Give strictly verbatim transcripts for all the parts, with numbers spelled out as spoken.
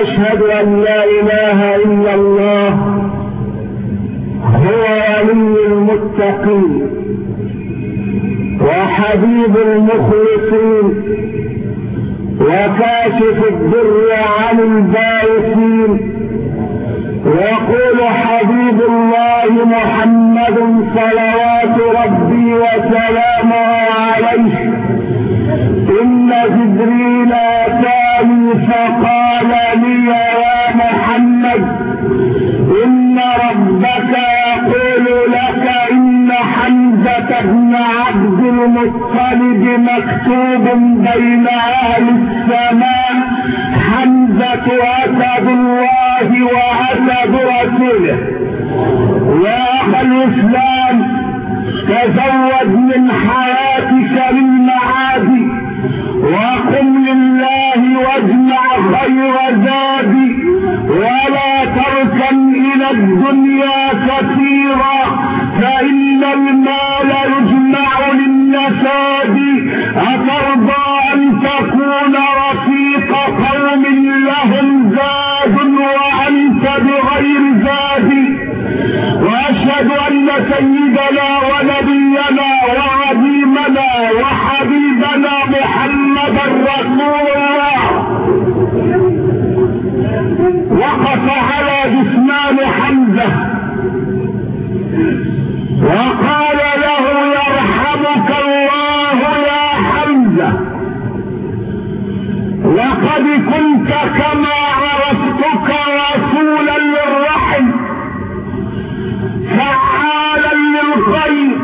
وأشهد أن لا إله إلا الله هو ولي المتقين وحبيب المخلصين وكاشف الضر عن البائسين. يقول حبيب الله محمد صلوات ربي وسلامه عليه: إن جبريل أتاني فقال لي يا محمد إن ربك يقول لك إن حمزة بن عبد المطلب مكتوب بين أهل السماء، حمزة أسد الله وأسد رسوله. يا أخي الإسلام، تزود من حياتك للمعاد وقم لله واجمع خير زادي، ولا تركن إلى الدنيا كثيرا فإن المال يجمع للنساد. أترضى أن تكون رفيق قوم لهم زاد وأنت بغير زاد؟ وأشهد أن سيدنا ونبينا وعظيمنا وحبيبنا محمدا رسول الله وقف على جثمان حمزة وقال له: يرحمك الله يا حمزة، لقد كنت كما عرفتك رسولا للرحم فعالا للخير.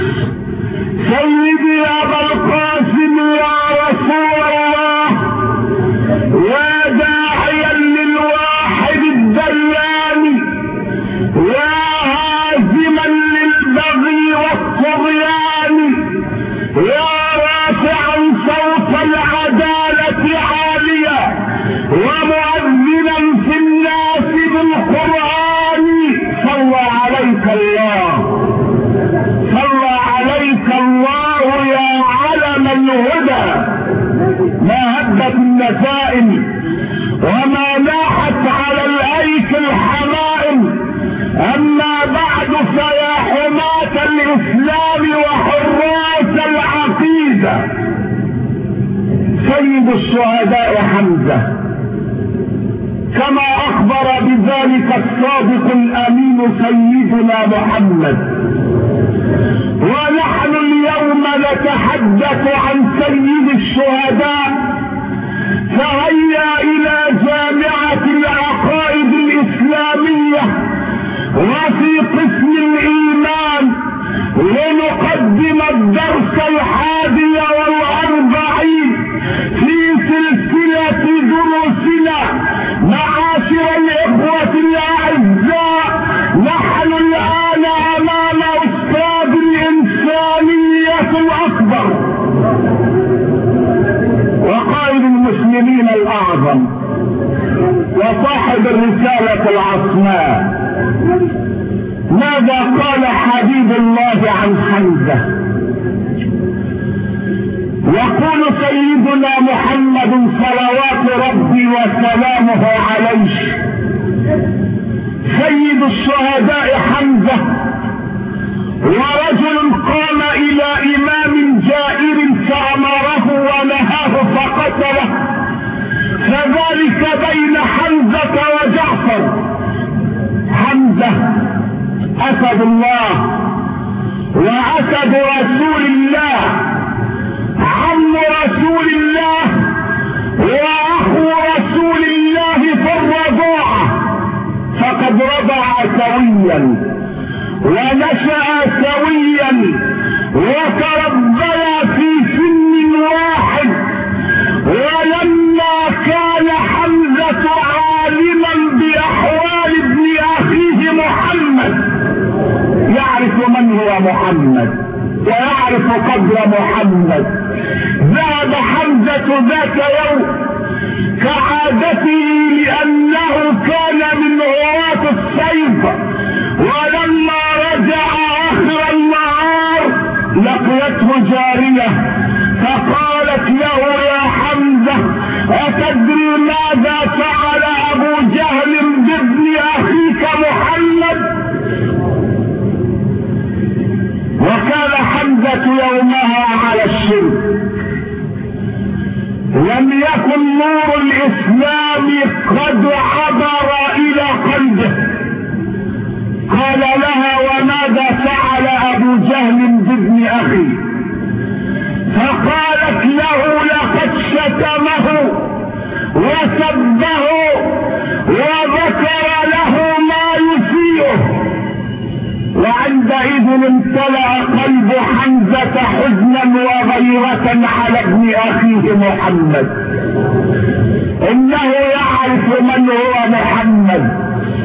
سيدي أبا القاسم يا رسول الله، يا داعيا للواحد الديان، يا هازما للبغي والطغيان، يا رافعا صوت العدالة عاليا ومؤذنا في الناس بالقرآن. صلى عليك الله، صلى عليك الله يا علم الهدى. ما هبت النسائم وما لاحت على الايك الحمائم. اما بعد فيا حماة الاسلام وحراس العقيدة، سيد الشهداء حمزة كما اخبر بذلك الصادق الامين سيدنا محمد. ونحن اليوم نتحدث عن سيد الشهداء، فهيا الى جامعة العقائد الاسلامية وفي قسم الايمان لنقدم الدرس الحادي والاربعين في سلسلة دروسنا. معاشر الاخوة الاعزاء، نحن الان امام استاذ الانسانية الاكبر وقائد المسلمين الاعظم وصاحب الرسالة العصماء. ماذا قال حبيب الله عن حمزة؟ يقول سيدنا محمد صلوات ربي وسلامه عليه: سيد الشهداء حمزة، ورجل قام الى امام جائر فامره ونهاه فقتله، فذلك بين حمزة وجعفر. حمزة اسد الله واسد رسول الله، عم رسول الله واخو رسول الله في الرضاعة، فقد رضع سويا ونشأ سويا وتربيا في سن واحد. ولما كان حمزة عالما بأحوال ابن أخيه محمد، يعرف من هو محمد ويعرف قدر محمد، ذهب حمزة ذات يوم كعادته لأنه كان من هواة الصيد، ولما رجع آخر النهار لقيته جارية فقالت له: يا حمزة، أتدري ماذا فعل قد عبر الى قلبه. قال لها: وماذا فعل ابو جهل بابن اخي؟ فقالت له: لقد شتمه وسبه وذكر له ما يسيئه. وعندئذ امتلأ قلب حمزة حزنا وغيرة على ابن اخيه محمد. انه يعرف من هو محمد،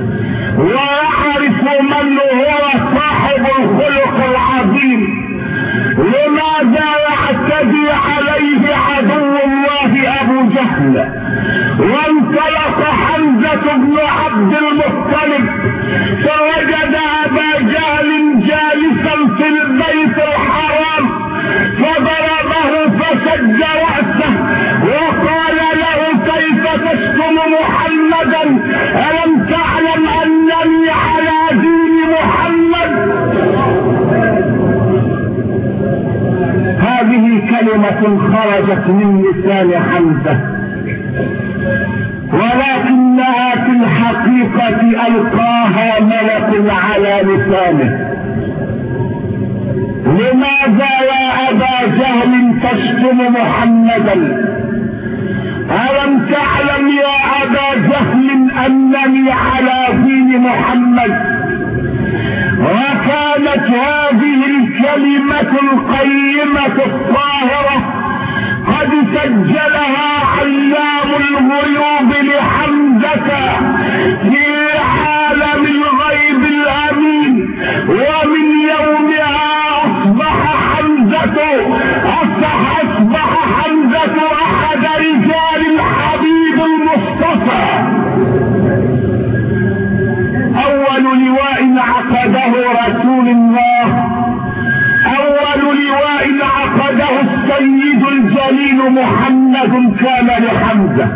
ويعرف من هو صاحب الخلق العظيم. لماذا يعتدي عليه عدو الله ابو جهل؟ وانطلق حمزة بن عبد المطلب فوجد ابا جهل جالسا في البيت الحرام، فضربه فشج رأسه وقال له: كيف تشتم محمدا؟ ألم تعلم أنني على دين محمد؟ هذه كلمة خرجت من لسان حمزة، ولكنها في الحقيقة ألقاها ملك على لسانه. لماذا يا أبا جهل تشتم محمدا؟ ألم تعلم يا أبا جهل أنني على دين محمد؟ وكانت هذه الكلمة القيمة الطاهرة قد سجلها علام الغيوب لحمزة في عالم الغيب الأمين، ومن يومها أصبح حمزة أصبح أصبح حمزة أحد رجال الحبيب المصطفى. أول لواء عقده رسول الله، أول لواء عقده السيد الجليل محمد كان لحمزة،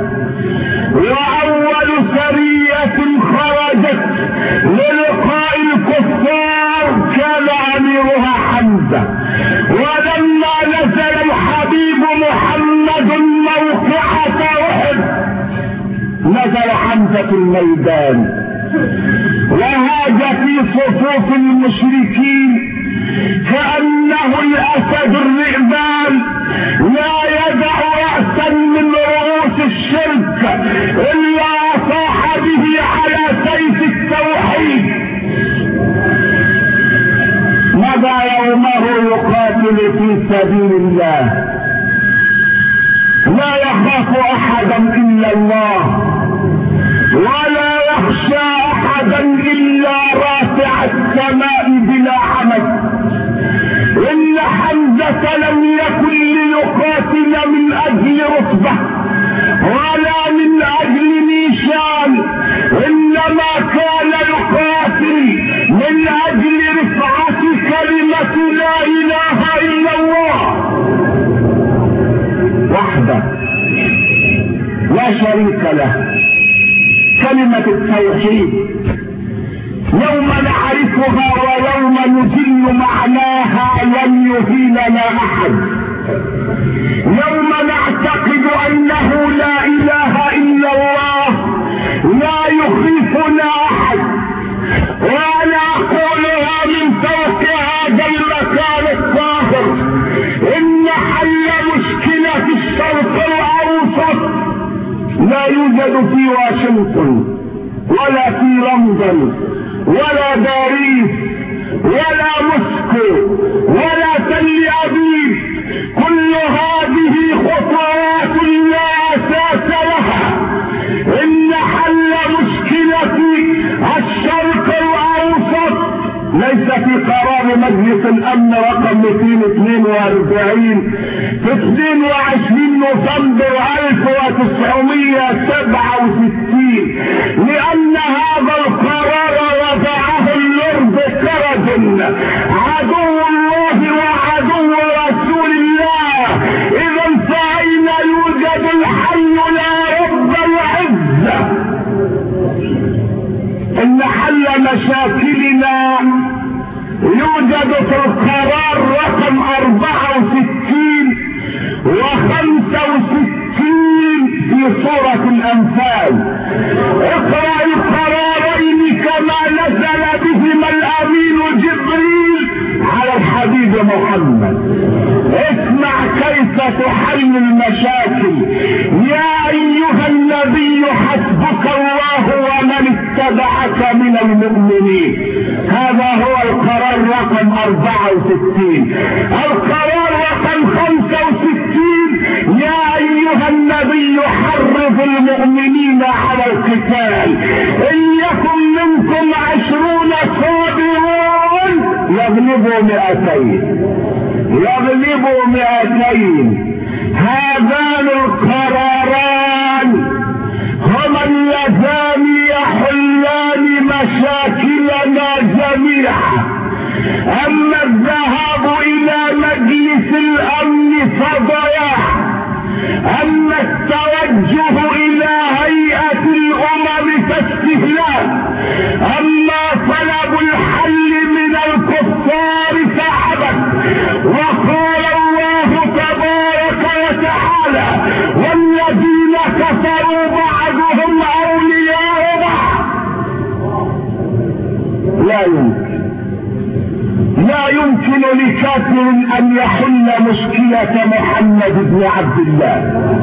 وأول سرية خرجت للقاء الكفار كان أميرها حمزة. ولما نزل الحبيب محمد موقعة أحد نزل حمزة الميدان وهاج في صفوف المشركين كأنه الأسد الرئبان، لا يدع رأسا من رؤوس الشرك إلا صاح به على سيف التوحيد. مضى يومه يقاتل في سبيل الله، لا يخاف أحدا إلا الله، ولا يخشى أحدا إلا رافع السماء بلا عمد. إن حمزة لم يكن ليقاتل من أجل رتبة ولا من أجل نيشان، إنما كان يقاتل من أجل رفعة كلمة لا إله إلا الله وحده لا شريك له، كلمة التوحيد. يوم نعرفها ويوم نجل معناها لن يهيننا أحد. يوم نعتقد أنه لا إله إلا الله لا يخيفنا أحد. وأنا أقولها من فوق هذا المكان الطاهر: إن حل مشكلة الشرق الأوسط لا يوجد في واشنطن ولا في لندن ولا باريس ولا موسكو ولا تل أبيب. كل هذه خطوات لا أساس لها. إن حل مشكلة الشرق الأوسط ليس في قرار مجلس الأمن رقم مئتين واثنين وأربعين في اثنين وعشرين نوفمبر ألف وتسعمائة وسبعة وستين، لأن هذا القرار وضعه اللورد كرزن عدو الله وعدو رسول الله. إذا فأين يوجد الحل لا رب العزة؟ إن حل مشاكلنا يوجد في القرار رقم أربعة وستين وخمسة وستين في سورة الأنفال. اقرأ القرارين كما نزل بهما الامين جبريل على الحبيب محمد. اسمع كيف تحل المشاكل. يا ايها النبي حسبك الله ومن اتبعك من المؤمنين. هذا هو القرار رقم اربعة وستين. القرار رقم خمسة وستين: يا ايها النبي حرض المؤمنين على القتال. ان يكن منكم عشرون صابرون يغلبوا مئتين يغلبوا مئتين. هذان القراران هما اللذان يحلان مشاكلنا جميعا. اما الذهاب الى مجلس الامن فضياع، اما التوجه الى هيئة الامم فاستهلاك، اما طلب الحل من الكفار فعبث. وقال الله تبارك وتعالى: والذين كفروا بعضهم اولياء بعض. لا يمكن لا يمكن لكافر ان يحل مشكلة محمد بن عبد الله.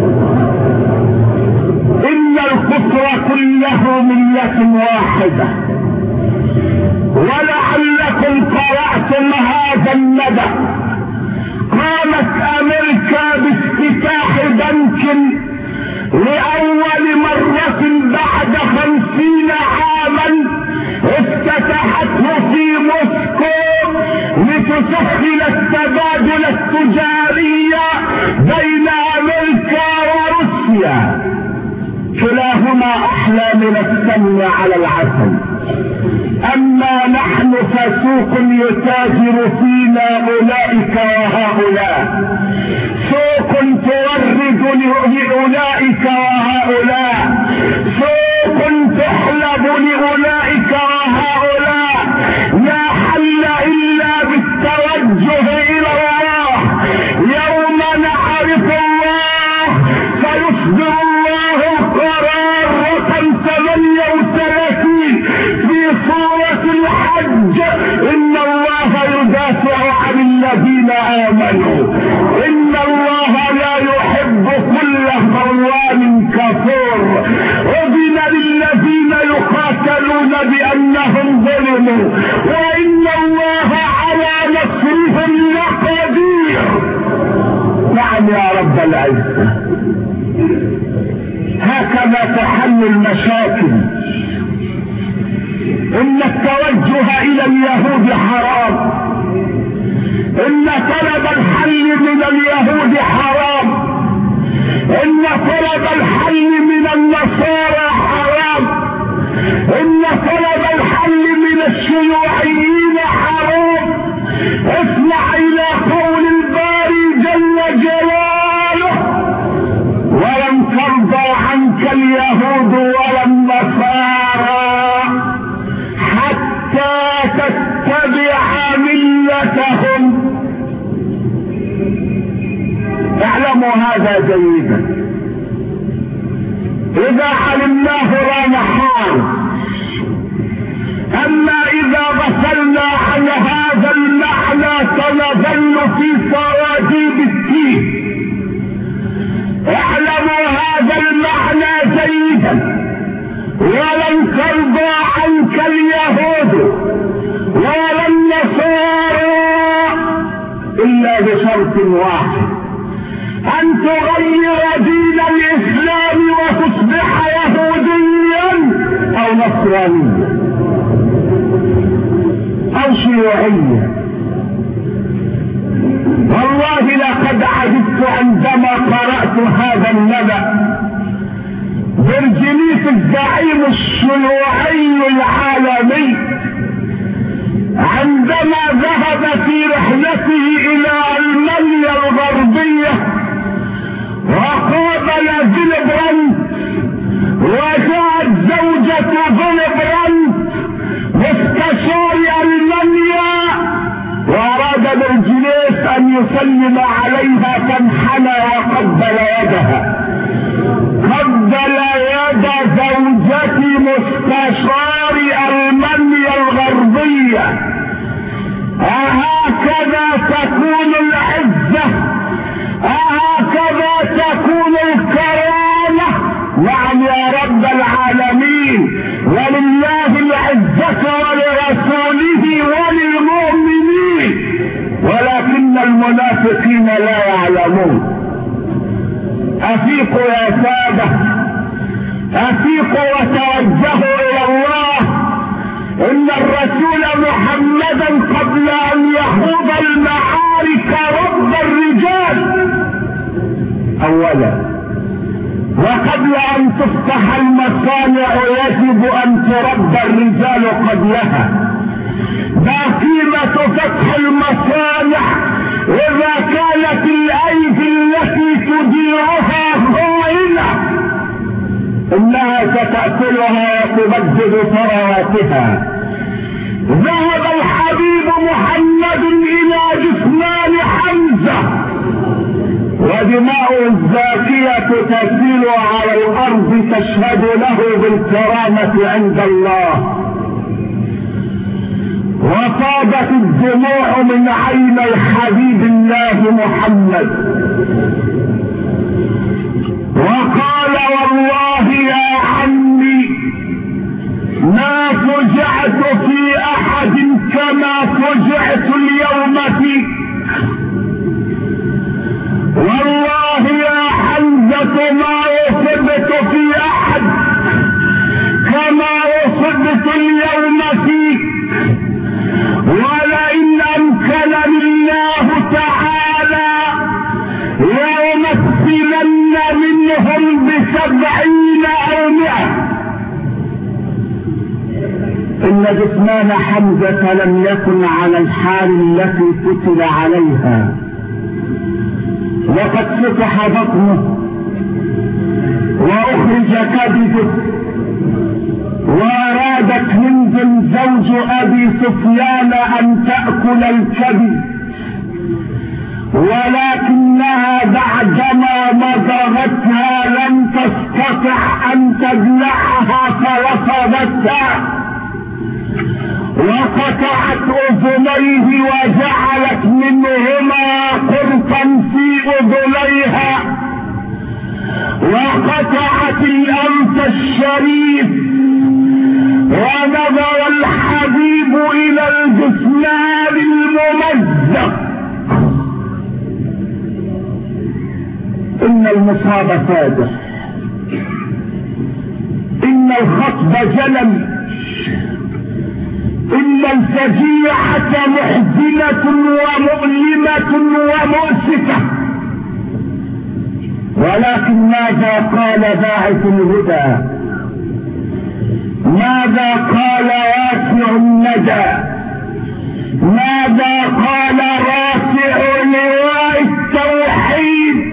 ان الكفر كله ملة واحدة. ولعلكم قرأتم هذا الندى. قامت امريكا بافتتاح بنك لاول مرة بعد خمسين عاما، افتتحته في موسكو لتسهل التبادل التجاري بين امريكا وروسيا. كلاهما احلى من السمن على العسل. اما نحن فسوق يتاجر فينا اولئك وهؤلاء، سوق تورد لاولئك وهؤلاء، سوق تحلب لاولئك وهؤلاء. لا حل الا بالتوجه الى الله. يوم نعرف الله فيصدر الله القرار رقم ثمانية وثلاثين في سورة الحج: ان الله يدافع عن الذين امنوا، ان الله لا يحب كل خوان كفور. اذن للذين يقاتلون بانهم ظلموا وان الله على نصرهم لقدير. نعم يا رب العزة. هكذا تحل المشاكل. ان التوجه الى اليهود حرام، ان طلب الحل من اليهود حرام، ان طلب الحل من النصارى حرام، ان طلب الحل من الشيوعيين حرام. اسمع الى قول الباري جل جلاله: ولن ترضى عنك اليهود ولا النصارى حتى تتبع ملتهم. اعلموا هذا جيدا. اذا علمناه لا محال. اما اذا غفلنا عن هذا المعنى سنظل في سراديب التيه. اعلموا هذا المعنى جيدا: ولن ترضى عنك اليهود ولا النصارى الا بشرط واحد: ان تغير دين الاسلام وتصبح يهوديا او نصرانيا او شيوعيا. والله لقد عجبت عندما قرأت هذا النبأ. برجليس الزعيم الشيوعي العالمي عندما ذهب في رحلته الى المانيا الغربية وقابل فيلي براندت، وجاءت زوجة فيلي براندت مستشار المانيا، واراد برجليس ان يسلم عليها فانحنى وقبل يدها. قبل يد زوجتي أفيقوا يا سادة، أفيقوا وتوجهوا إلى الله. إن الرسول محمدا قبل أن يخوض المعارك رب الرجال أولا، وقبل أن تفتح المصانع يجب أن ترد الرجال قبلها. ما قيمة فتح المصانع إذا كانت الأيدي التي تديرها خائنة؟ إنها ستأكلها وتبدد ثرواتها. ذهب الحبيب محمد إلى جثمان حمزة ودماؤه الزاكية تسيل على الأرض تشهد له بالكرامة عند الله، وفاضت الدموع من عيني حبيب الله محمد، وقال والله يا عمي ما فجعت في أحد كما فجعت اليوم فيك. والله يا حمزة ما أصبت في أحد كما أصبت اليوم فيك، ولئن أمكنني الله تعالى لأمثلن منهم بسبعين أو مئة. إن جثمان حمزة لم يكن على الحال التي قتل عليها، وقد فتح بطنه وأخرج كبده، وأرادت هند زوج أبي سفيان أن تأكل الكبد، ولكنها بعدما مضغتها لم تستطع أن تبلعها فرفضتها، وقطعت أذنيه وجعلت منهما قرطا في أذنيها، وقطعت الأنف الشريف. ونظر الحبيب إلى الجثمان الممزق. إن المصاب فادح، إن الخطب جلل، إن الفجيعة محزنة ومؤلمة ومؤسفة. ولكن ماذا قال باعث الهدى؟ ماذا قال واسع الندى؟ ماذا قال رافع لواء التوحيد؟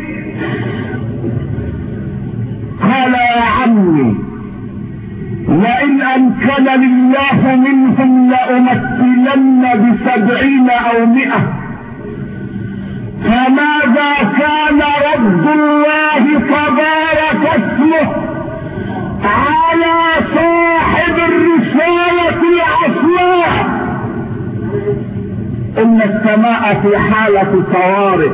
قال يا عمي لئن أمكنني الله منهم لأمثلن بسبعين أو مئة. فماذا كان رب الله تبارك اسمه على صاحب الرسالة العصماء؟ إن السماء في حالة طوارئ،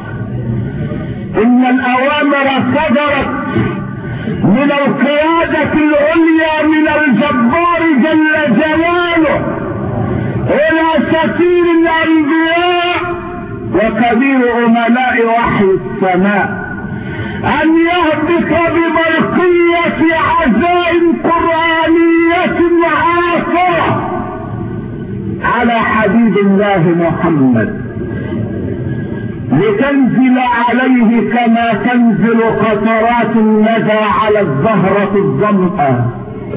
إن الأوامر صدرت من القيادة العليا من الجبار جل جلاله إلى سفير الأنبياء وكبير أمناء وحي السماء أن يهبط ببرقية عزائم قرآنية عاصرة على حبيب الله محمد، لتنزل عليه كما تنزل قطرات الندى على الزهرة الظمأة،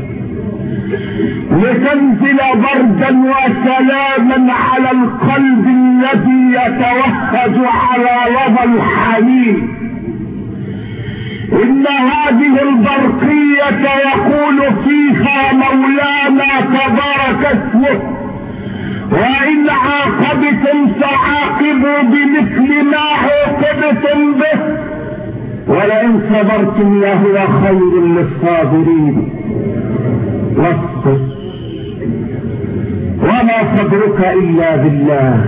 لتنزل بردا وسلاما على القلب الذي يتوهج على لظى الحنين. إن هذه البرقية يقول فيها مولانا تبارك اسمه وإن عاقبتم فعاقبوا بمثل ما عوقبتم به ولئن صبرتم لهو خير للصابرين. واصبر وما صبرك إلا بالله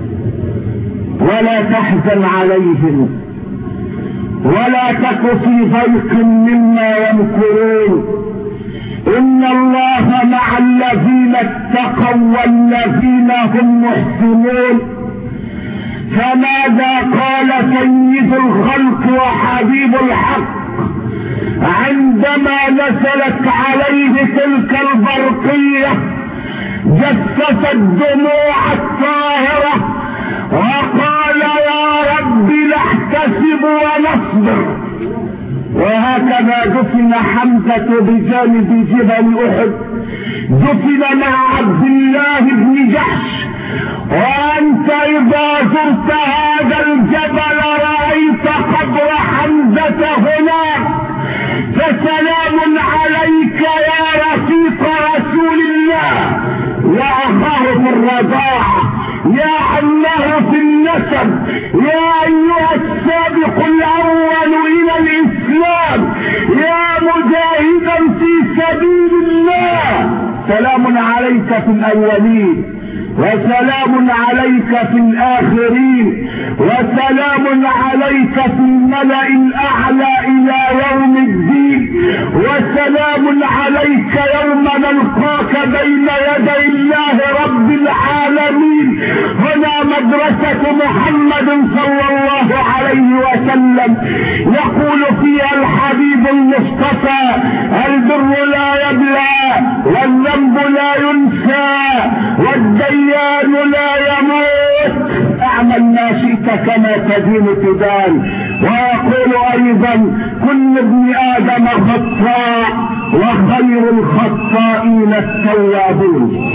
ولا تحزن عليهم ولا تك في ضيق مما يمكرون. إن الله مع الذين اتقوا والذين هم محسنون. فماذا قال سيد الخلق وحبيب الحق عندما نزلت عليه تلك البرقية جسست الدموع الطاهرة وقال يا رب نحتسب ونصبر. وهكذا دفن حمزة بجانب جبل أحد، دفن مع عبد الله بن جحش. وأنت إذا زرت هذا الجبل رأيت قبر حمزة هناك، فسلام عليك يا رفيق رسول الله، يا أخاه في الرضاعة، يا عمه في النسب، يا أيها السابق الأول إلى الإسلام، يا مجاهدا في سبيل الله، سلام عليك في الأولين وسلام عليك في الآخرين وسلام عليك في الملأ الأعلى إلى يوم الدين، وسلام عليك يوم نلقاك بين يدي الله رب العالمين. هنا مدرسة محمد صلى الله عليه وسلم يقول فيها الحبيب المصطفى: البر لا يبلى والذنب لا ينسى والديان لا يموت، اعمل ما شئت كما تدين تدان. ويقول ايضا: كل ابن ادم خطاء وخير الخطائين التوابون.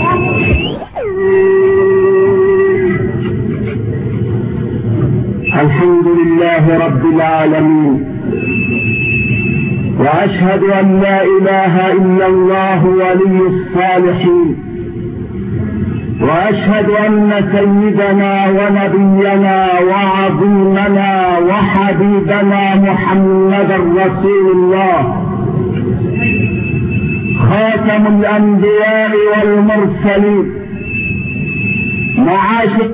الحمد لله رب العالمين، واشهد ان لا اله الا الله ولي الصالحين، واشهد ان سيدنا ونبينا وعظيمنا وحبيبنا محمدا رسول الله، خاتم الانبياء والمرسلين. معاشر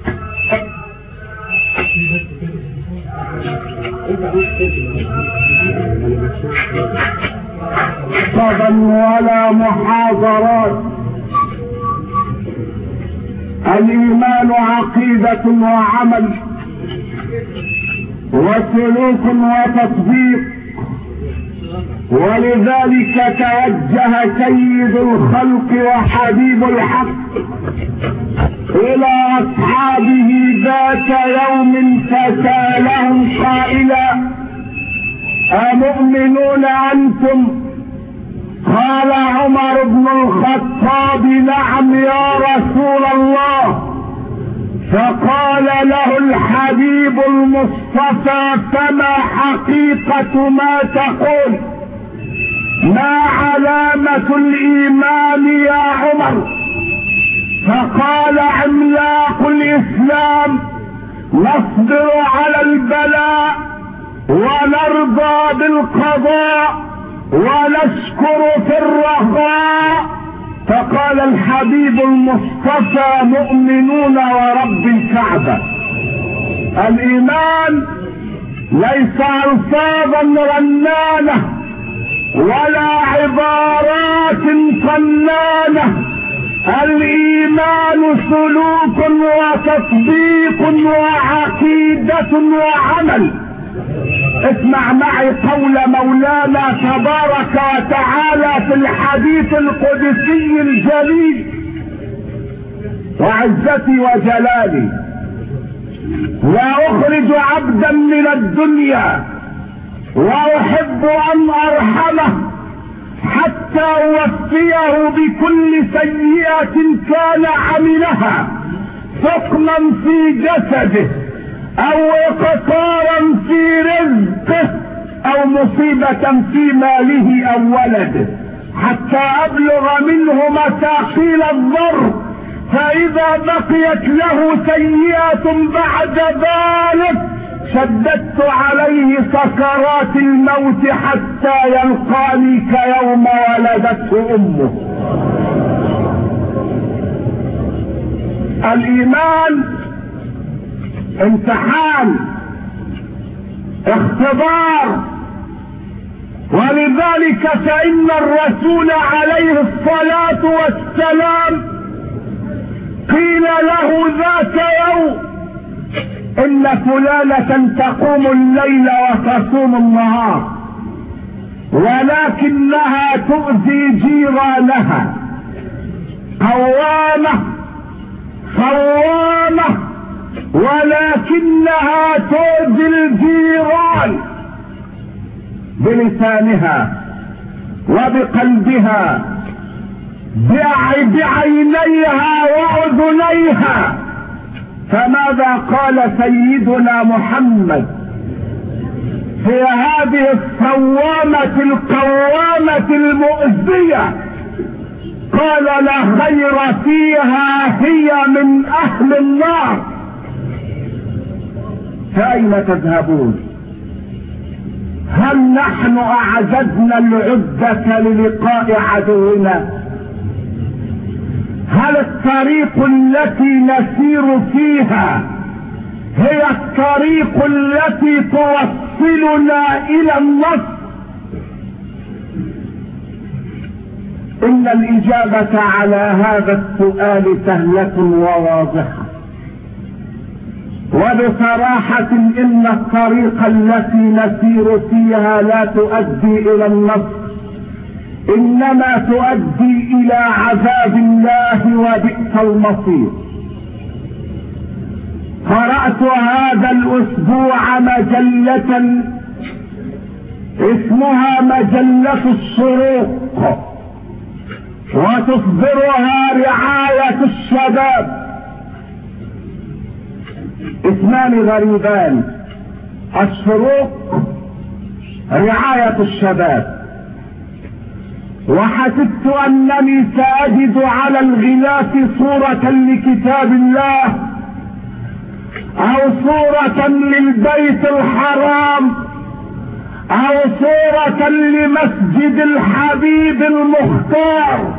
صدى ولا محاضرات، الإيمان عقيدة وعمل وسلوك وتطبيق. ولذلك توجه سيد الخلق وحبيب الحق إلى أصحابه ذات يوم فسألهم قائلا: أمؤمنون أنتم؟ قال عمر بن الخطاب: نعم يا رسول الله. فقال له الحبيب المصطفى: فما حقيقة ما تقول؟ ما علامة الإيمان يا عمر؟ فقال: عملاق الإسلام نصبر على البلاء ونرضى بالقضاء ونشكر في الرخاء. فقال الحبيب المصطفى: مؤمنون ورب الكعبة. الإيمان ليس ألفاظا رنانة ولا عبارات فنانة، الإيمان سلوك وتطبيق وعقيدة وعمل. اسمع معي قول مولانا تبارك وتعالى في الحديث القدسي الجليل: وعزتي وجلالي لا أخرج عبدا من الدنيا وأحب أن أرحمه حتى أوفيه بكل سيئة كان عملها، سقما في جسده أو إقطارا في رزقه أو مصيبة في ماله أو ولده، حتى أبلغ منه مثاقيل الضر، فإذا بقيت له سيئة بعد ذلك شددت عليه سكرات الموت حتى يلقاني كيوم ولدته أمه. الإيمان امتحان، اختبار. ولذلك فإن الرسول عليه الصلاة والسلام قيل له ذات يوم: إن فلانة تقوم الليل وتصوم النهار ولكنها تؤذي جيرانها، قوامة صوامة، ولكنها تؤذي الجيران بلسانها وبقلبها بعينيها وأذنيها. فماذا قال سيدنا محمد في هذه الصوامة القوامة المؤذية؟ قال لا خير فيها، هي من أهل النار. فأين تذهبون؟ هل نحن أعددنا العدة للقاء عدونا؟ هل الطريق التي نسير فيها هي الطريق التي توصلنا إلى النصر؟ إن الإجابة على هذا السؤال سهلة وواضحة، وبصراحة إن الطريق التي نسير فيها لا تؤدي إلى النصر، إنما تؤدي إلى عذاب الله وبئس المصير. قرأت هذا الأسبوع مجلة اسمها مجلة الشروق، وتصدرها رعاية الشباب. اسمان غريبان، الشروق رعاية الشباب. وحسبت أنني سأجد على الغلاف صورة لكتاب الله أو صورة للبيت الحرام أو صورة لمسجد الحبيب المختار.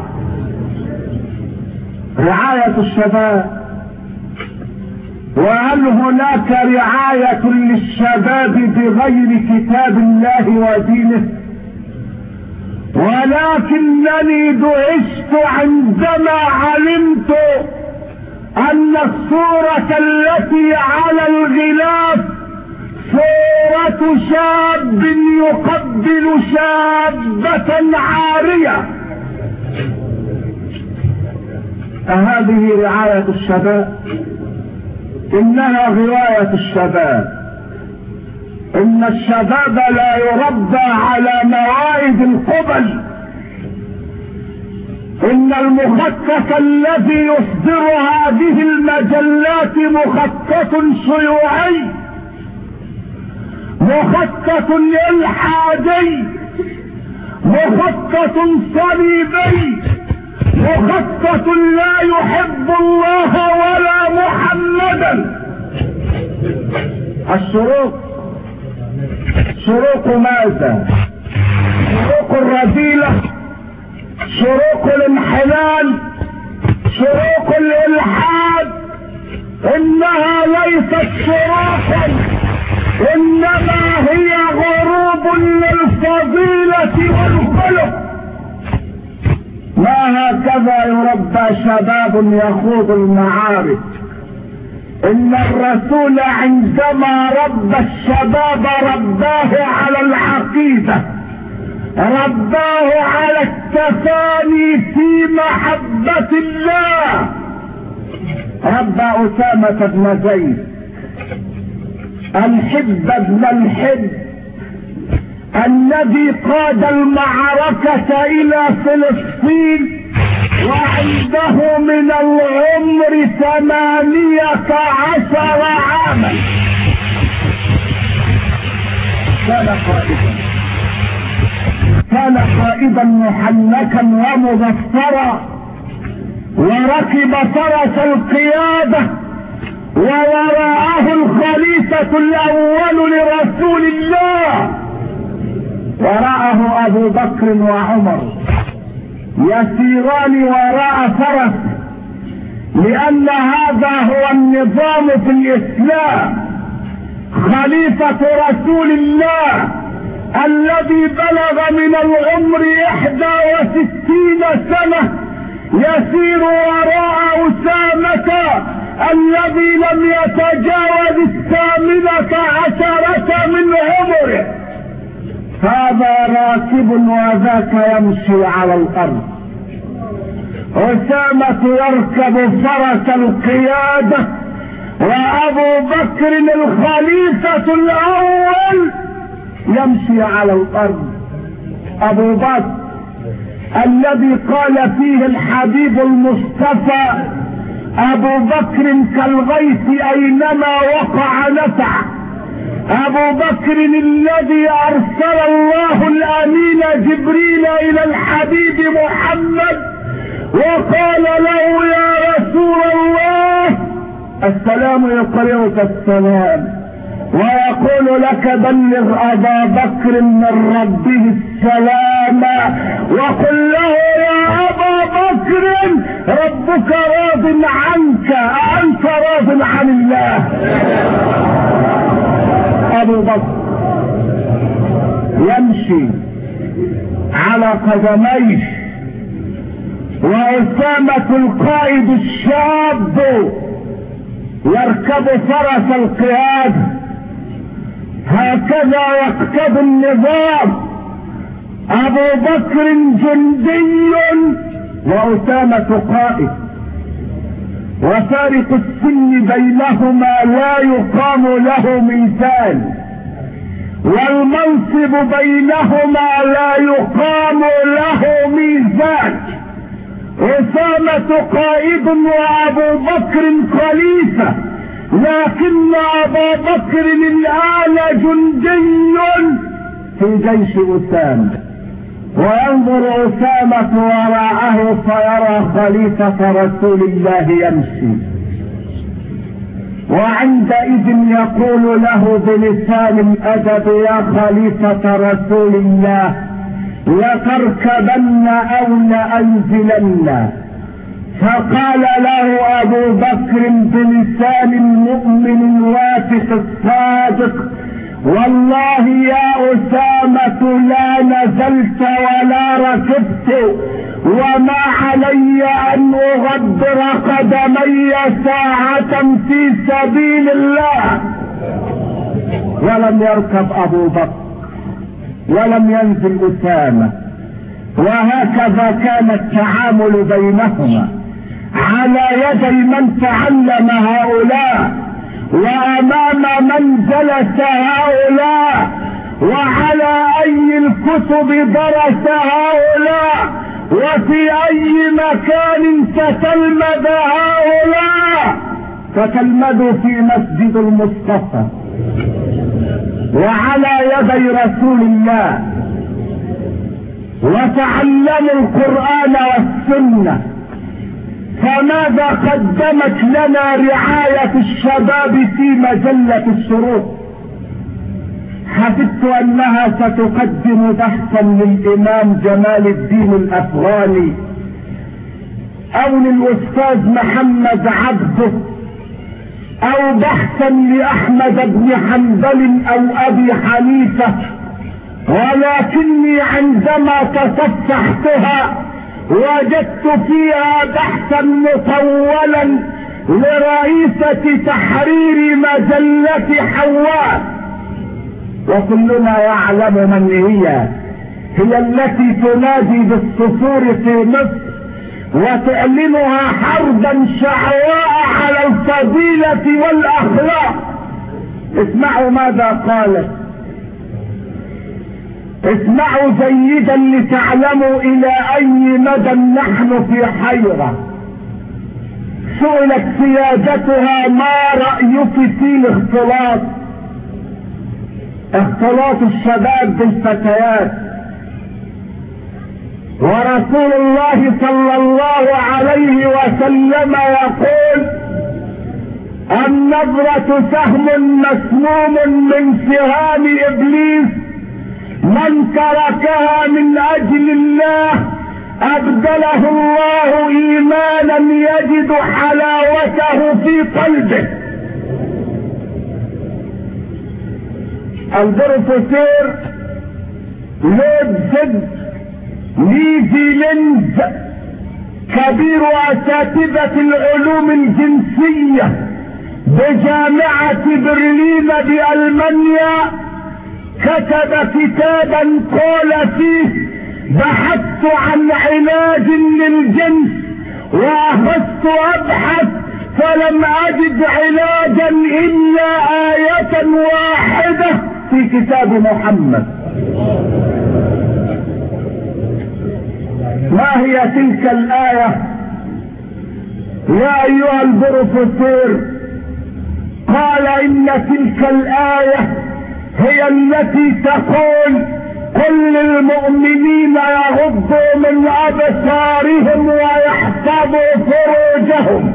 رعاية الشباب. وهل هناك رعاية للشباب بغير كتاب الله ودينه؟ ولكنني دهشت عندما علمت أن الصورة التي على الغلاف صورة شاب يقبل شابة عارية. أهذه رعاية الشباب؟ إنها غواية الشباب. إن الشباب لا يربى على موائد القبل. إن المخطط الذي يصدر هذه المجلات مخطط شيوعي، مخطط إلحادي، مخطط صليبي، مخطط لا يحب الله ولا محمدا. الشروق شروق ماذا؟ شروق الرذيلة، شروق الانحلال، شروق الإلحاد. إنها ليست شروقا، إنما هي غروب للفضيلة والخلق. ما هكذا يربى شباب يخوض المعارك. إن الرسول عندما ربى الشباب رباه على العقيدة، رباه على التفاني في محبة الله. ربى أسامة بن زيد، الحب ابن الحب، الذي قاد المعركة إلى فلسطين وعنده من العمر ثمانية عشر عاما. كان قائدا كان قائدا محنكا ومظفرا، وركب فرس القيادة، ووراءه الخليفة الأول لرسول الله، وراءه أبو بكر وعمر يسيران وراء فرس، لأن هذا هو النظام في الإسلام. خليفة رسول الله الذي بلغ من العمر إحدى وستين سنة يسير وراء أسامة الذي لم يتجاوز الثامنة عشرة من عمره، هذا راكب وذاك يمشي على الأرض. أسامة يركب فرس القيادة، وأبو بكر الخليفة الأول يمشي على الأرض. أبو بكر الذي قال فيه الحبيب المصطفى: أبو بكر كالغيث أينما وقع نفع. أبو بكر الذي أرسل الله الأمين جبريل إلى الحبيب محمد وقال له: يا رسول الله، السلام يقرئك السلام ويقول لك: بلغ أبا بكر من ربه السلام، وقل له: يا أبا بكر ربك راض عنك، أنت راض عن الله. أبو بكر يمشي على قدميه، وأسامة القائد الشاب يركب فرس القيادة. هكذا يقتضي النظام. أبو بكر جندي وأسامة قائد، وفارق السن بينهما لا يقام له ميزان، والمنصب بينهما لا يقام له ميزان. أسامة قائد وأبو بكر خليفة، لكن أبا بكر الآن جندي في جيش أسامة، وينظر أسامة وراءه فيرى خليفة رسول الله يمشي، وعندئذ يقول له بلسان الأدب: يا خليفة رسول الله، لتركبن أو لأنزلن. فقال له أبو بكر بلسان المؤمن الواثق الصادق: والله يا أسامة لا نزلت ولا ركبت، وما علي أن أغبر قدمي ساعة في سبيل الله. ولم يركب أبو بكر ولم ينزل أسامة، وهكذا كان التعامل بينهما على يدي من تعلم هؤلاء، وأمام من جلس هؤلاء، وعلى أي الكتب درس هؤلاء، وفي أي مكان تتلمذ هؤلاء. تتلمذوا في مسجد المصطفى وعلى يدي رسول الله، وتعلموا القرآن والسنة. فماذا قدمت لنا رعاية الشباب في مجلة الشروق؟ حسبت أنها ستقدم بحثا للإمام جمال الدين الأفغاني أو للأستاذ محمد عبده، أو بحثا لأحمد بن حنبل أو أبي حنيفة، ولكني عندما تصفحتها وجدت فيها بحثا مطولا لرئيسة تحرير مجلة حواء، وكلنا يعلم من هي. هي التي تنادي بالصفور في مصر وتعلنها حربا شعواء على الفضيلة والأخلاق. اسمعوا ماذا قالت، اسمعوا جيدا لتعلموا الى اي مدى نحن في حيرة. سئلت سيادتها: ما رأيك في الاختلاط، اختلاط الشباب بالفتيات؟ ورسول الله صلى الله عليه وسلم يقول: النظرة سهم مسموم من سهام ابليس، من تركها من اجل الله ابدله الله ايمانا يجد حلاوته في قلبه. البروفيسور لودفيد نيزيلند كبير اساتذة العلوم الجنسية بجامعة برلين بألمانيا، كتب كتابا قال فيه: بحثت عن علاج للجنس واخذت ابحث فلم اجد علاجا الا آية واحدة في كتاب محمد. ما هي تلك الآية يا ايها البروفيسور؟ قال: ان تلك الآية هي التي تقول: قل للمؤمنين يغضوا من ابصارهم ويحفظوا فروجهم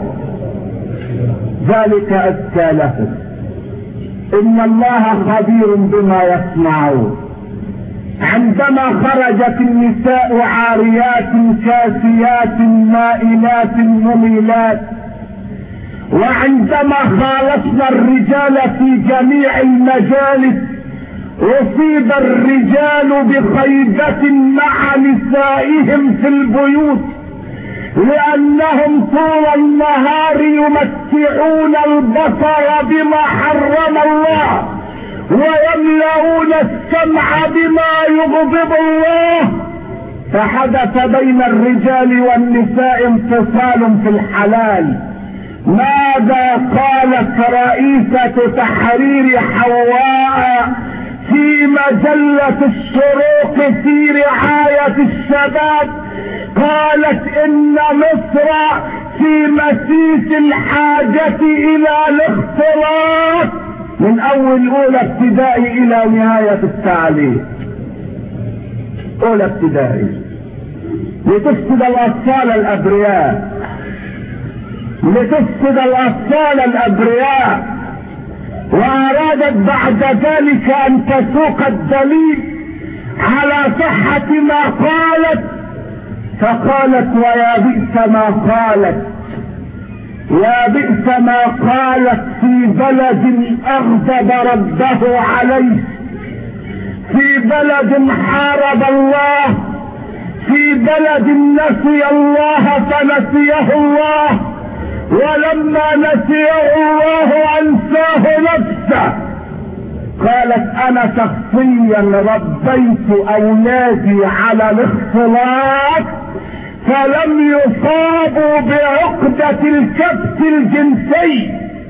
ذلك ازكى لهم ان الله خبير بما يصنعون. عندما خرجت النساء عاريات كاسيات مائلات مميلات، وعندما خالصنا الرجال في جميع المجالس، أصيب الرجال بخيبة مع نسائهم في البيوت، لأنهم طول النهار يمتعون البصر بما حرم الله ويملؤون السمع بما يغضب الله، فحدث بين الرجال والنساء انفصال في الحلال. ماذا قالت رئيسة تحرير حواء في مجلة الشروق في رعاية الشباب؟ قالت: ان مصر في مسيس الحاجة الى الاختلاط من اول اولى ابتدائي الى نهاية التعليم. اولى ابتدائي لتفسد الاطفال الابرياء، لتفسد الاطفال الابرياء، وارادت بعد ذلك ان تسوق الدليل على صحة ما قالت، فقالت: ويا بئس ما قالت، يا بئس ما قالت في بلد اغضب ربه عليه، في بلد حارب الله، في بلد نسي الله فنسيه الله، ولما نسيه الله انساه نفسه. قالت: انا شخصيا ربيت اولادي على الاختلاط فلم يصابوا بعقدة الكبت الجنسي.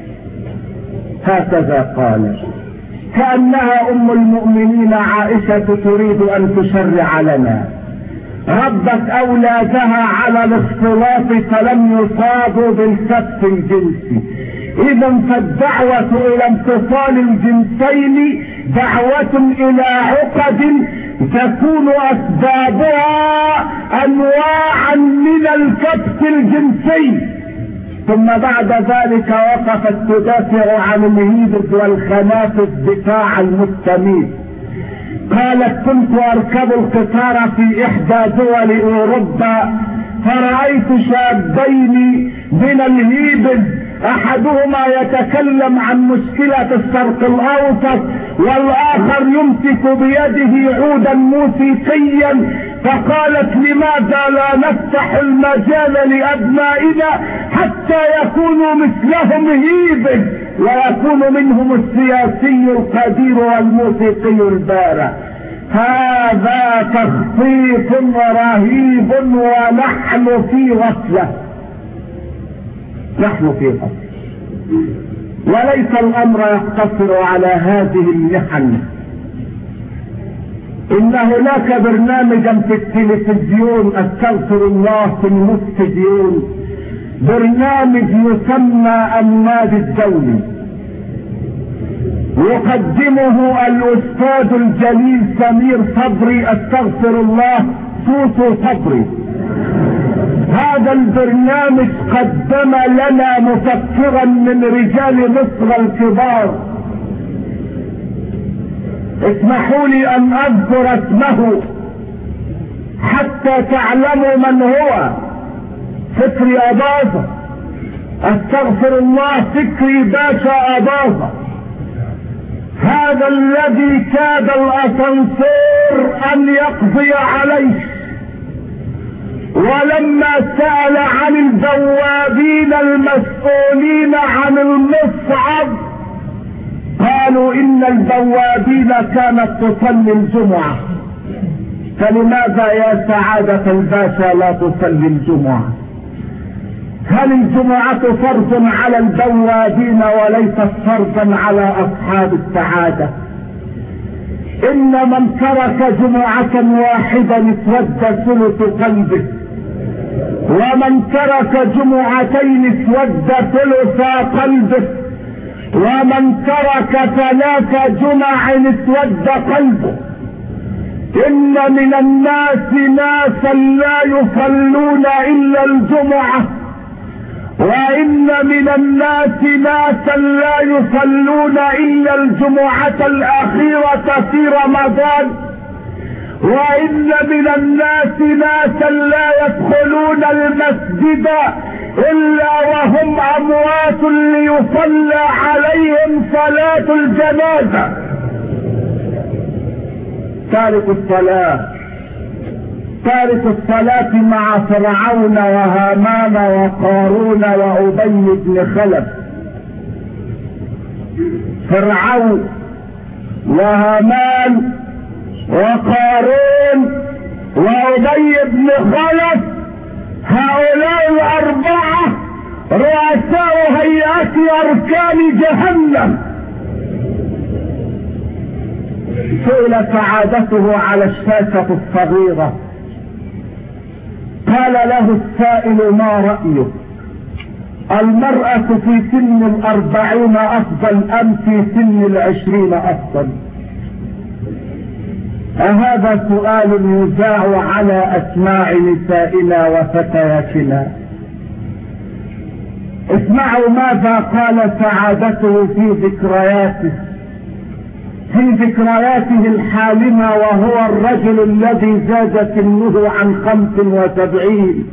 هكذا قالت، كأنها ام المؤمنين عائشة تريد ان تشرع لنا. ربت اولادها على الاختلاط فلم يصابوا بالكبت الجنسي. اذا فالدعوة الى انفصال الجنسين دعوة الى عقد تكون اسبابها انواعا من الكبت الجنسي. ثم بعد ذلك وقفت تدافع عن الهيبز والخنافس دفاع المستميت. قالت: كنت اركب القطار في احدى دول اوروبا فرأيت شابين من الهيبز، احدهما يتكلم عن مشكلة الشرق الاوسط والاخر يمسك بيده عودا موسيقيا، فقالت: لماذا لا نفتح المجال لابنائنا حتى يكونوا مثلهم هيبز ويكون منهم السياسي القدير والموسيقي البارع؟ هذا تخطيط رهيب ونحن في غفلة، نحن في غفلة. وليس الامر يقتصر على هذه المحن، ان هناك برنامجا في التلفزيون استغفر الله في المستديون، برنامج يسمى النادي الدولي، يقدمه الاستاذ الجليل سمير صبري استغفر الله سوسو صبري. هذا البرنامج قدم لنا مفكرا من رجال مصر الكبار، اسمحوا لي ان اذكر اسمه حتى تعلموا من هو. فكري أباظة، استغفر الله، فكري باشا أباظة، هذا الذي كاد الاسانسير ان يقضي عليه، ولما سأل عن البوابين المسؤولين عن المصعد قالوا إن البوابين كانت تصلي الجمعة، فلماذا يا سعادة الباشا لا تصلي الجمعة؟ هل الجمعة فرض على البوابين وليست فرضا على أصحاب السعادة؟ إن من ترك جمعة واحدة اسود ثلث قلبه، ومن ترك جمعتين اسود ثلث قلبه، ومن ترك ثلاث جمع اسود قلبه. إن من الناس ناسا لا يصلون إلا الجمعة، وإن من الناس ناسا لا يصلون إلا الجمعة الأخيرة في رمضان، وإن من الناس ناسا لا يدخلون المسجد إلا وهم أموات ليصلى عليهم صلاة الجنازة. تارك الصلاة تارك الصلاة مع فرعون وهامان وقارون وأبي بن خلف. فرعون وهامان وقارون وأبي بن خلف هؤلاء الأربعة رؤساء هيئات أركان جهنم. سئل سعادته على الشاشة الصغيرة، قال له السائل: ما رأيك؟ المرأة في سن الأربعين أفضل أم في سن العشرين أفضل؟ أهذا سؤال يذاع على أسماع نسائنا وفتياتنا. اسمعوا ماذا قال سعادته في ذكرياته في ذكرياته الحالمة، وهو الرجل الذي زاد سنه عن خمس وسبعين.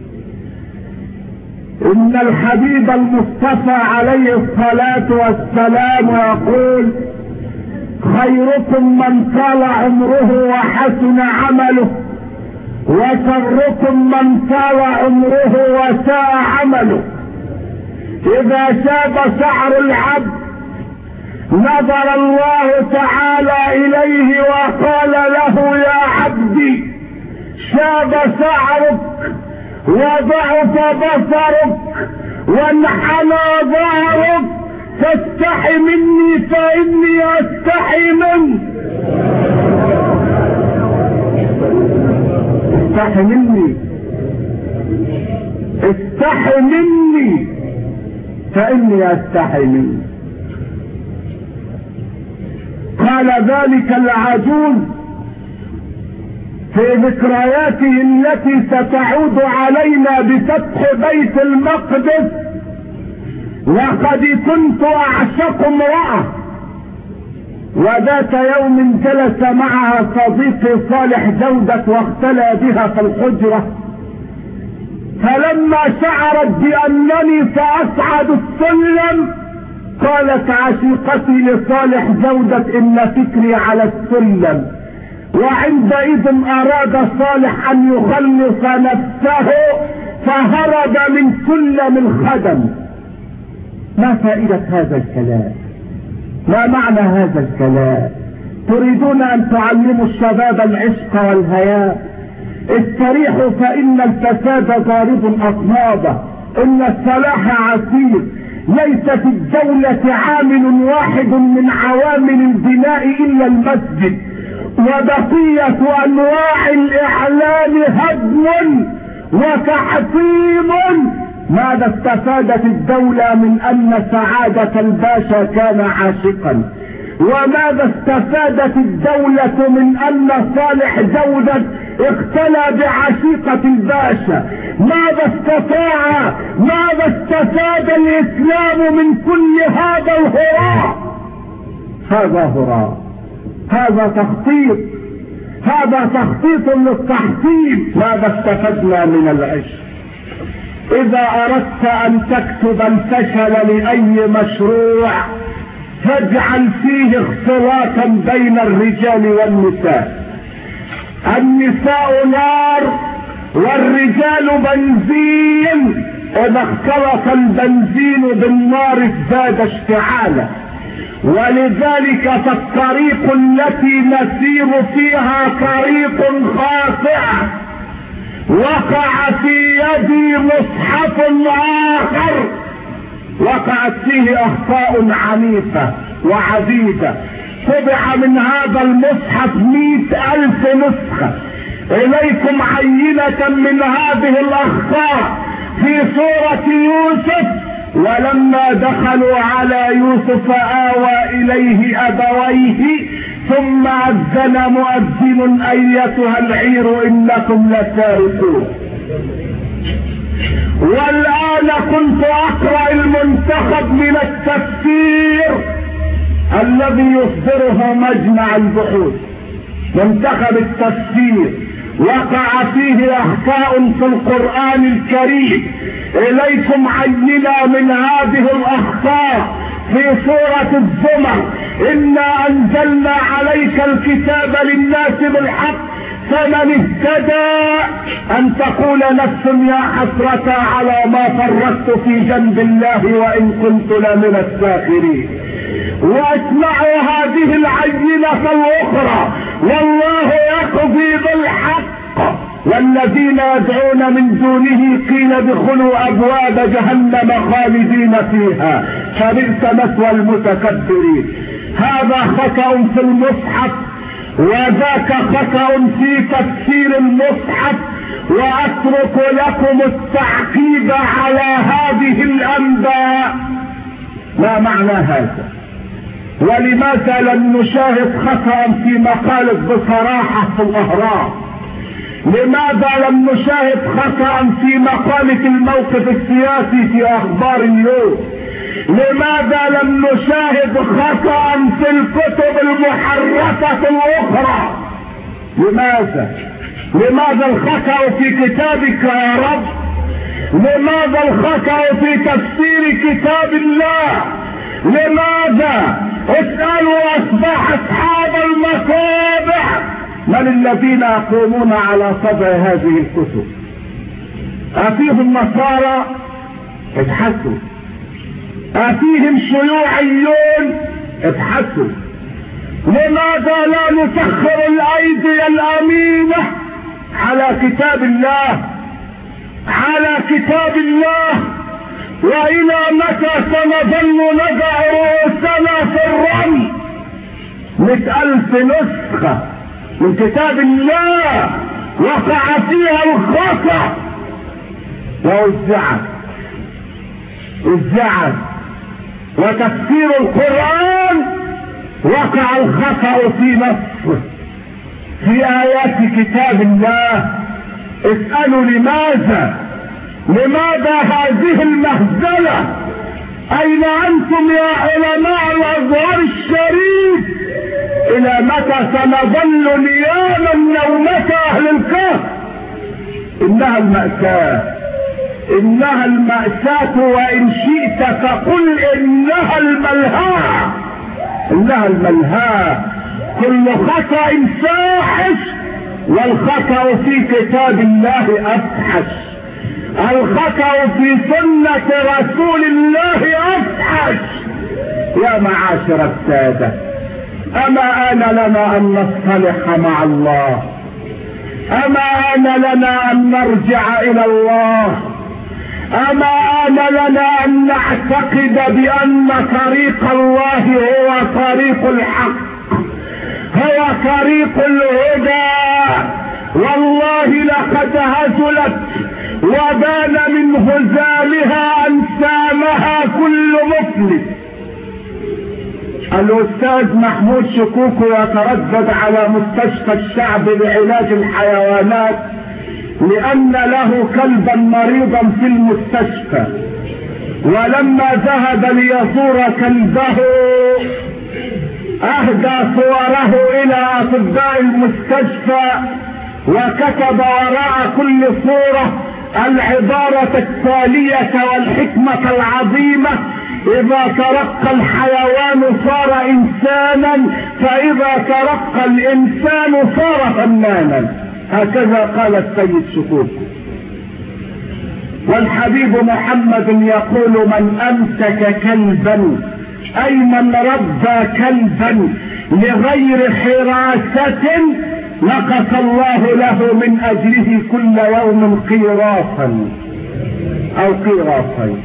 إن الحبيب المصطفى عليه الصلاة والسلام يقول: خيركم من طال عمره وحسن عمله، وشركم من طال عمره وساء عمله. إذا شاب شعر العبد نظر الله تعالى إليه وقال له: يا عبدي، شاب شعرك وضعف بصرك وانحنى ظهرك، فاستحي مني فإني أستحي منك. استحي مني استحي مني فإني أستحي منك. قال ذلك العجوز في ذكرياته التي ستعود علينا بفتح بيت المقدس: لقد كنت أعشق امرأة، وذات يوم جلس معها صديقي صالح جودة واختلى بها في الحجرة، فلما شعرت بأنني سأصعد السلم قالت عشيقتي لصالح جودة: إن فكري على السلم. وعندئذ أراد صالح أن يخلص نفسه فهرب من سلم الخدم. ما فائدة هذا الكلام؟ ما معنى هذا الكلام؟ تريدون أن تعلموا الشباب العشق والهياء؟ استريحوا فإن الفساد ضارب أصنابه، إن الصلاح عسير. ليس في الدولة عامل واحد من عوامل البناء إلا المسجد، وبقية أنواع الإعلام هدم وتحطيم. ماذا استفادت الدولة من أن سعادة الباشا كان عاشقا؟ وماذا استفادت الدولة من أن صالح جودة اختلى بعشيقة الباشا؟ ماذا استطاع ماذا استفاد الإسلام من كل هذا الهراء؟ هذا هراء، هذا تخطيط، هذا تخطيط للتحطيم. ماذا استفدنا من العشق؟ إذا أردت أن تكتب الفشل لأي مشروع فاجعل فيه اختلاطا بين الرجال والنساء. النساء نار والرجال بنزين، إذا اختلط البنزين بالنار ازداد اشتعالا. ولذلك فالطريق التي نسير فيها طريق خاطئ. وقع في يدي مصحف آخر وقعت فيه أخطاء عنيفة وعديدة، طبع من هذا المصحف مئة ألف نسخة. إليكم عينة من هذه الأخطاء في سورة يوسف: ولما دخلوا على يوسف آوى إليه أبويه ثم أذن مؤذن أيتها العير إنكم لسارقون. والآن كنت أقرأ المنتخب من التفسير الذي يصدره مجمع البحوث، منتخب التفسير، وقع فيه أخطاء في القرآن الكريم. إليكم عينة من هذه الأخطاء في سورة الزمر: إنا أنزلنا عليك الكتاب للناس بالحق فمن اهتدى أن تقول نفس يا حسرة على ما فرطت في جنب الله وإن كنت لمن الساخرين. واسمعوا هذه العينة الأخرى: والله يقضي بالحق والذين يدعون من دونه قيل ادخلوا أبواب جهنم خالدين فيها فبئس مثوى المتكبرين. هذا خطأ في المصحف وذاك خطأ في تفسير المصحف، وأترك لكم التعقيب على هذه الأنباء. ما معنى هذا؟ ولماذا لم نشاهد خطأ في مقالة بصراحة في الأهرام؟ لماذا لم نشاهد خطأ في مقالة الموقف السياسي في أخبار اليوم؟ لماذا لم نشاهد خطأ في الكتب المحرفة الأخرى؟ لماذا؟ لماذا الخطأ في كتابك يا رب؟ لماذا الخطأ في تفسير كتاب الله؟ لماذا؟ اسألوا أصبح أصحاب المصابح من الذين يقومون على طبع هذه الكتب؟ أفيهم نصارى؟ ابحثوا. أفيهم شيوعيون؟ ابحثوا. لماذا لا نسخر الأيدي الأمينة على كتاب الله؟ على كتاب الله. وإلى متى سنظل نضع رؤوسنا في الرمل؟ مئة ألف نسخة من كتاب الله وقع فيها الخطأ ووزعت وزعت. وتفسير القرآن وقع الخطأ في نصه في آيات كتاب الله. اسألوا لماذا؟ لماذا هذه المهزلة؟ أين أنتم يا علماء الأزهر الشريف؟ إلى متى سنظل نياما نومة أهل الكهف؟ إنها المأساة، إنها المأساة، وإن شئت فقل إنها الملهاة، إنها الملهاة. كل خطأ فاحش، والخطأ في كتاب الله أفحش، الخطأ في سنة رسول الله أفحش. يا معاشر السادة، أما آن لنا أن نصطلح مع الله؟ أما آن لنا أن نرجع إلى الله؟ أما آن لنا أن نعتقد بأن طريق الله هو طريق الحق، هو طريق الهدى؟ والله لقد هزلت وبان من هزالها أن سامها كل مفلس. الأستاذ محمود شكوكو يتردد على مستشفى الشعب لعلاج الحيوانات لأن له كلبا مريضا في المستشفى، ولما ذهب ليزور كلبه أهدى صوره إلى أطباء المستشفى وكتب وراء كل صورة العبارة التالية والحكمة العظيمة: إذا ترقى الحيوان صار إنسانا، فإذا ترقى الإنسان صار فنانا. هكذا قال السيد شكوك. والحبيب محمد يقول من امسك كلبا اي من ربى كلبا لغير حراسة نقص الله له من اجله كل يوم قيراصا او قيراصين.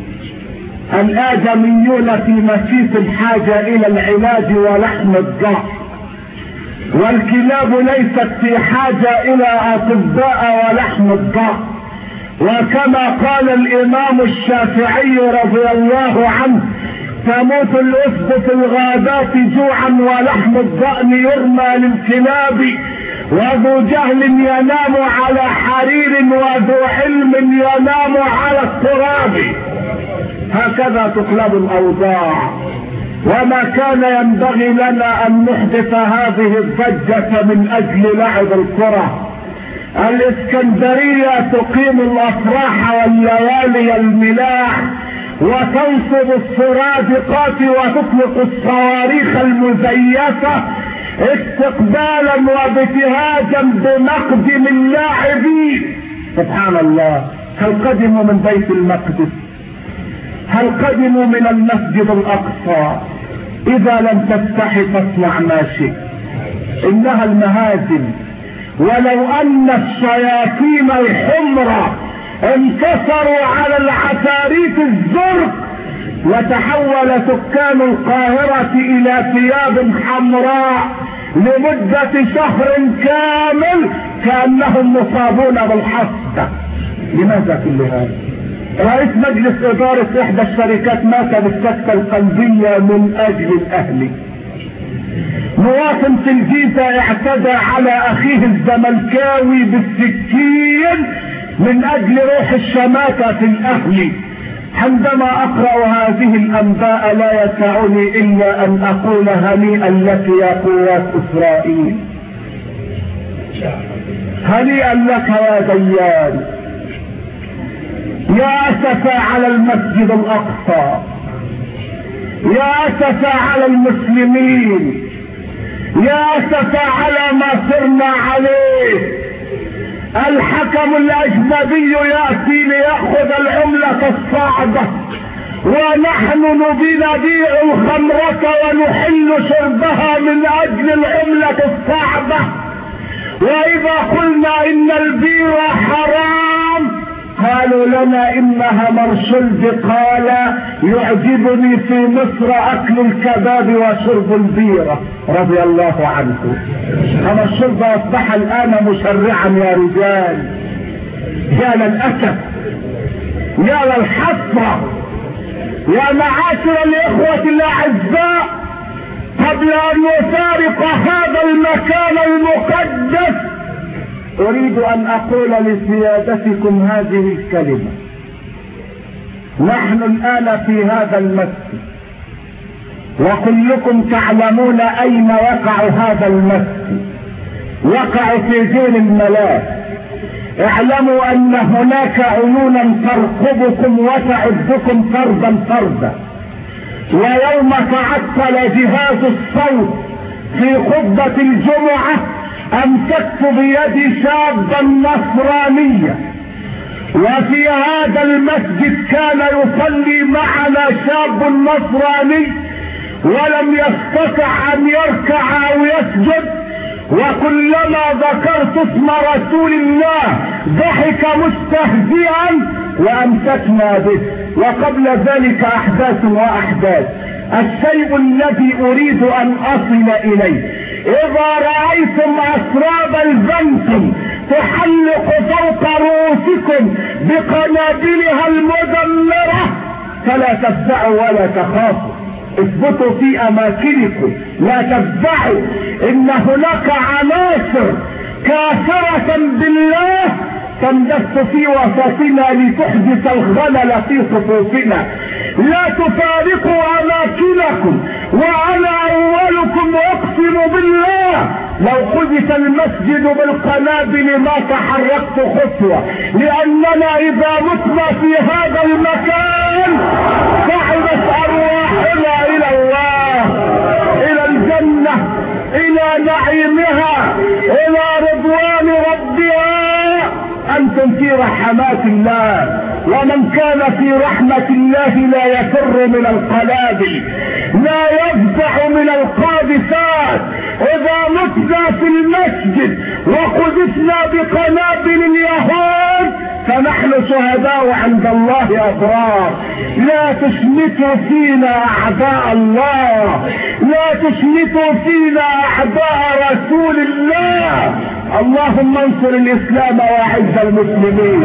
الادميون في مسيس الحاجة الى العلاج ولحم الضعف، والكلاب ليست في حاجة الى اطباء ولحم الضعف. وكما قال الامام الشافعي رضي الله عنه تموت الاسد في الغابات جوعا ولحم الضأن يرمى للكلاب، وذو جهل ينام على حرير وذو علم ينام على التراب. هكذا تقلب الاوضاع. وما كان ينبغي لنا ان نحدث هذه الضجة من اجل لعب الكرة. الاسكندرية تقيم الافراح والليالي الملاح وتنصب السرادقات وتطلق الصواريخ المزيفة استقبالا وابتهاجا بمقدم اللاعبين. سبحان الله، هل قدموا من بيت المقدس؟ هل قدموا من المسجد الاقصى؟ اذا لم تستحي فاصنع ما شئت، انها المهازل. ولو ان الشياطين الحمر انتصروا على العفاريت الزرق لتحول سكان القاهرة الى ثياب حمراء لمدة شهر كامل كأنهم مصابون بالحصبة. لماذا كل هذا؟ رئيس مجلس ادارة احدى الشركات مات بالسكتة القلبية من اجل الاهلي. مواطن في الجيزة اعتدى على اخيه الزملكاوي بالسكين من اجل روح الشماتة في الاهلي. عندما اقرأ هذه الانباء لا يسعني الا ان اقول هنيئا لك يا قوات اسرائيل، هنيئا لك يا ديان. يا اسفا على المسجد الاقصى، يا اسفا على المسلمين، يا اسفا على ما صرنا عليه. الحكم الاجنبي يأتي ليأخذ العملة الصعبة ونحن نبيع الخمرة ونحل شربها من اجل العملة الصعبة. واذا قلنا ان البيرة حرام قالوا لنا انها مرشد. قال يعجبني في مصر اكل الكباب وشرب البيرة رضي الله عنه. اما الشرب اصبح الان مشرعا يا رجال. يا للاسف، يا للحسرة، يا معاشر الاخوة الاعزاء، قبل ان نفارق هذا المكان المقدس اريد ان اقول لسيادتكم هذه الكلمة. نحن الان في هذا المسجد وكلكم تعلمون اين وقع هذا المسجد. وقع في دين الملاك. اعلموا ان هناك عيونا ترقبكم وتعدكم فردا فردا. ويوم تعطل جهاز الصوت في خطبة الجمعة امسكت بيدي شابا نصرانيا، وفي هذا المسجد كان يصلي معنا شاب نصراني ولم يستطع ان يركع او يسجد، وكلما ذكرت اسم رسول الله ضحك مستهزئا وامسكنا به. وقبل ذلك احداث واحداث. الشيء الذي اريد ان اصل اليه، اذا رايتم اسراب البنك تحلق فوق رؤوسكم بقنابلها المدمرة فلا تفزعوا ولا تخافوا، اثبتوا في اماكنكم لا تفزعوا. ان هناك عناصر كافرة بالله تندس في وسطنا لتحدث الخلل في صفوفنا. لا تفارقوا اماكنكم وانا اولكم اقسم بالله لو حدث المسجد بالقنابل ما تحركت خطوة، لاننا اذا متنا في هذا المكان صعدت ارواحنا الى الله الى الجنة الى نعيمها الى رضوان ربها. انتم في رحمات الله، ومن كان في رحمة الله لا يفر من القنابل، لا يفزع من القاذفات. اذا متنا في المسجد وقذفنا بقنابل اليهود فنحن شهداء عند الله أبرار. لا تشمتوا فينا أعداء الله، لا تشمتوا فينا أعداء رسول الله. اللهم انصر الإسلام وأعز المسلمين.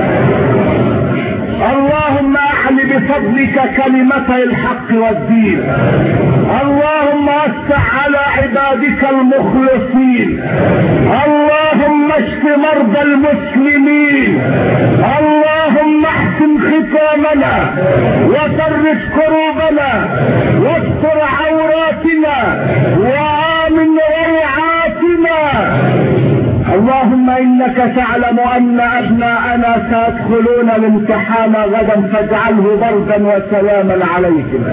اللهم اعل بفضلك كلمتي الحق والدين. اللهم افتح على عبادك المخلصين. اللهم اشف مرضى المسلمين. اللهم احسن ختامنا وفرج كروبنا واستر عوراتنا وامن روعاتنا. اللهم انك تعلم ان ابناءنا سيدخلون الامتحان غدا فاجعله بردا وسلاما عليهم.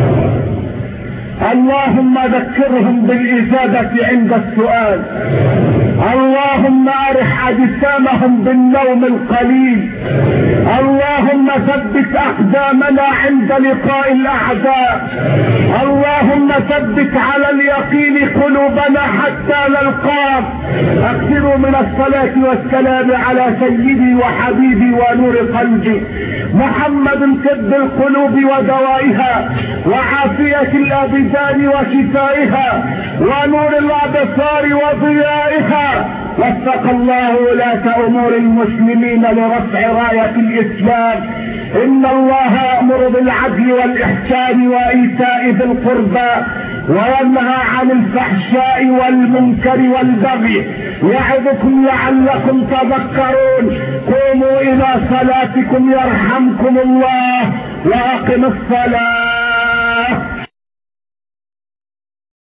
اللهم ذكرهم بالاجابه عند السؤال. اللهم ارح اجسامهم بالنوم القليل. اللهم ثبت اقدامنا عند لقاء الاعداء. اللهم ثبت على اليقين قلوبنا حتى نلقاك. اكثروا من الصلاه والسلام على سيدي وحبيبي ونور قلبي محمد طب القلوب ودوائها وعافيه الابدان وشفائها ونور الابصار وضيائها. وفق الله ولاة امور المسلمين لرفع راية الاسلام. ان الله يأمر بالعدل والاحسان وايتاء ذي القربى وينهى عن الفحشاء والمنكر والبغي يعظكم لعلكم تذكرون. قوموا الى صلاتكم يرحمكم الله واقم الصلاة.